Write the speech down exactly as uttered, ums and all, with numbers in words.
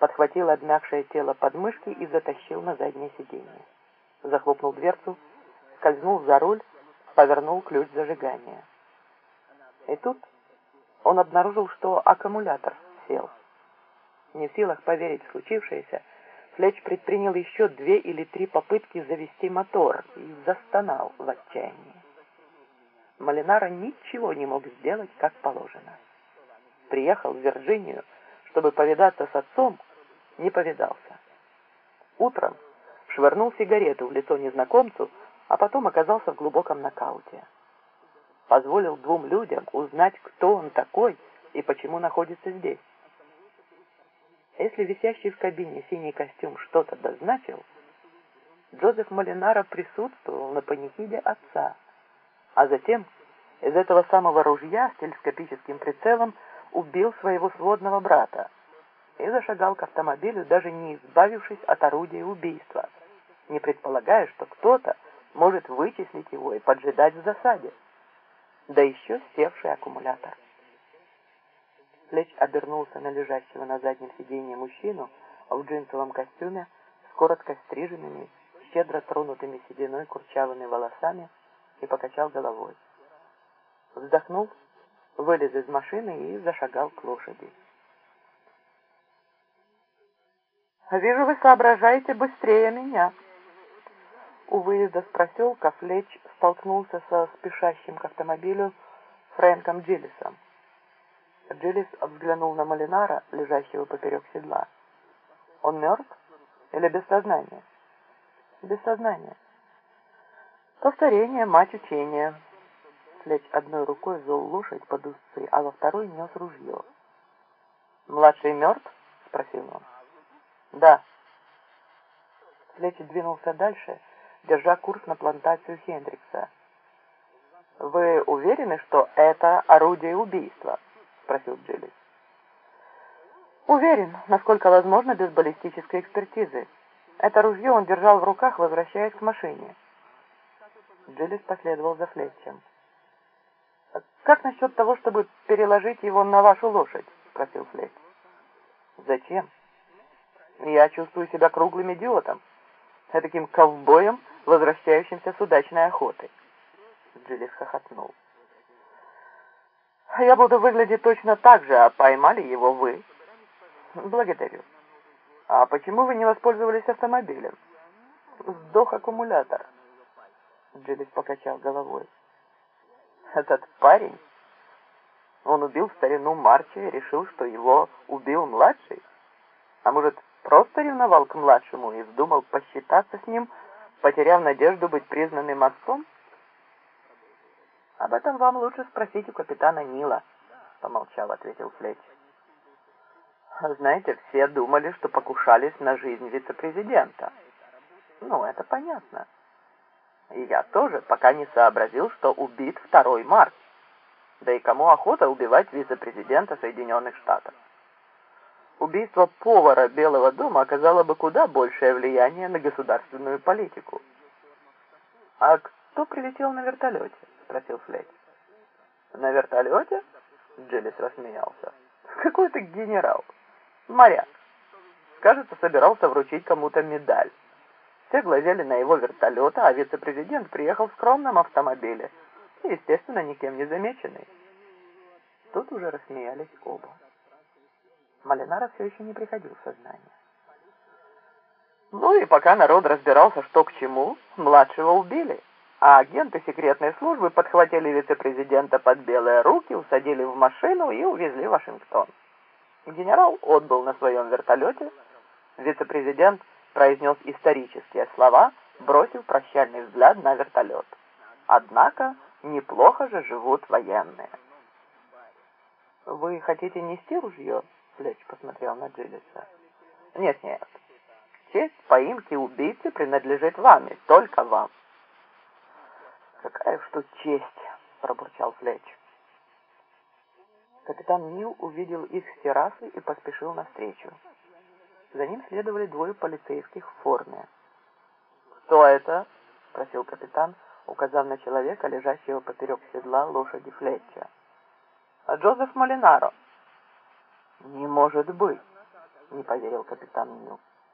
подхватил обмякшее тело под мышки и затащил на заднее сиденье. Захлопнул дверцу, скользнул за руль, повернул ключ зажигания. И тут он обнаружил, что аккумулятор сел. Не в силах поверить в случившееся, Флетч предпринял еще две или три попытки завести мотор и застонал в отчаянии. Молинаро ничего не мог сделать, как положено. Приехал в Вирджинию, чтобы повидаться с отцом, не повидался. Утром швырнул сигарету в лицо незнакомцу, а потом оказался в глубоком нокауте. Позволил двум людям узнать, кто он такой и почему находится здесь. Если висящий в кабине синий костюм что-то дозначил, Джозеф Молинаро присутствовал на панихиде отца, а затем из этого самого ружья с телескопическим прицелом убил своего сводного брата и зашагал к автомобилю, даже не избавившись от орудия убийства, не предполагая, что кто-то может вычислить его и поджидать в засаде, да еще севший аккумулятор. Флетч обернулся на лежащего на заднем сиденье мужчину в джинсовом костюме с коротко стриженными, щедро тронутыми сединой курчавыми волосами и покачал головой. Вздохнул, вылез из машины и зашагал к лошади. «Вижу, вы соображаете быстрее меня». У выезда с проселка Флетч столкнулся со спешащим к автомобилю Фрэнком Джиллисом. Джиллис взглянул на Молинаро, лежащего поперек седла. «Он мертв или без сознания?» «Без сознания». «Повторение, мать учения». Флетч одной рукой вел лошадь под узцы, а во второй нес ружье. «Младший мертв?» — спросил он. «Да». Флетч двинулся дальше, держа курс на плантацию Хендрикса. «Вы уверены, что это орудие убийства?» — спросил Джиллис. «Уверен, насколько возможно, без баллистической экспертизы. Это ружье он держал в руках, возвращаясь к машине». Джиллис последовал за Флетчем. «Как насчет того, чтобы переложить его на вашу лошадь?» — спросил Флетч. «Зачем? Я чувствую себя круглым идиотом, таким ковбоем, возвращающимся с удачной охоты». Джиллис хохотнул. «Я буду выглядеть точно так же, а поймали его вы». «Благодарю. А почему вы не воспользовались автомобилем?» «Сдох аккумулятор». Джиллис покачал головой. «Этот парень, он убил старину Марча и решил, что его убил младший? А может, просто ревновал к младшему и вздумал посчитаться с ним, потеряв надежду быть признанным отцом?» «Об этом вам лучше спросить у капитана Нила», — помолчав, ответил Флетч. «Знаете, все думали, что покушались на жизнь вице-президента. Ну, это понятно. И я тоже, пока не сообразил, что убит второй Марк. Да и кому охота убивать вице-президента Соединенных Штатов? Убийство повара Белого дома оказало бы куда большее влияние на государственную политику». «А кто прилетел на вертолете?» — спросил Флетч. «На вертолете?» — Джиллис рассмеялся. «Какой-то генерал. Моряк. Кажется, собирался вручить кому-то медаль. Все глазели на его вертолет, а вице-президент приехал в скромном автомобиле, и, естественно, никем не замеченный». Тут уже рассмеялись оба. Молинаро все еще не приходил в сознание. Ну и пока народ разбирался, что к чему, младшего убили, а агенты секретной службы подхватили вице-президента под белые руки, усадили в машину и увезли в Вашингтон. Генерал отбыл на своем вертолете, вице-президент произнес исторические слова, бросив прощальный взгляд на вертолет. Однако неплохо же живут военные. «Вы хотите нести ружье?» — Флетч посмотрел на Джиллиса. «Нет-нет. Честь поимки убийцы принадлежит вам, и только вам». «Какая уж тут честь!» — пробурчал Флетч. Капитан Нил увидел их с террасы и поспешил навстречу. За ним следовали двое полицейских в форме. «Кто это?» — спросил капитан, указав на человека, лежащего поперек седла лошади Флетча. «Джозеф Молинаро». «Не может быть!» не поверил капитан Нил.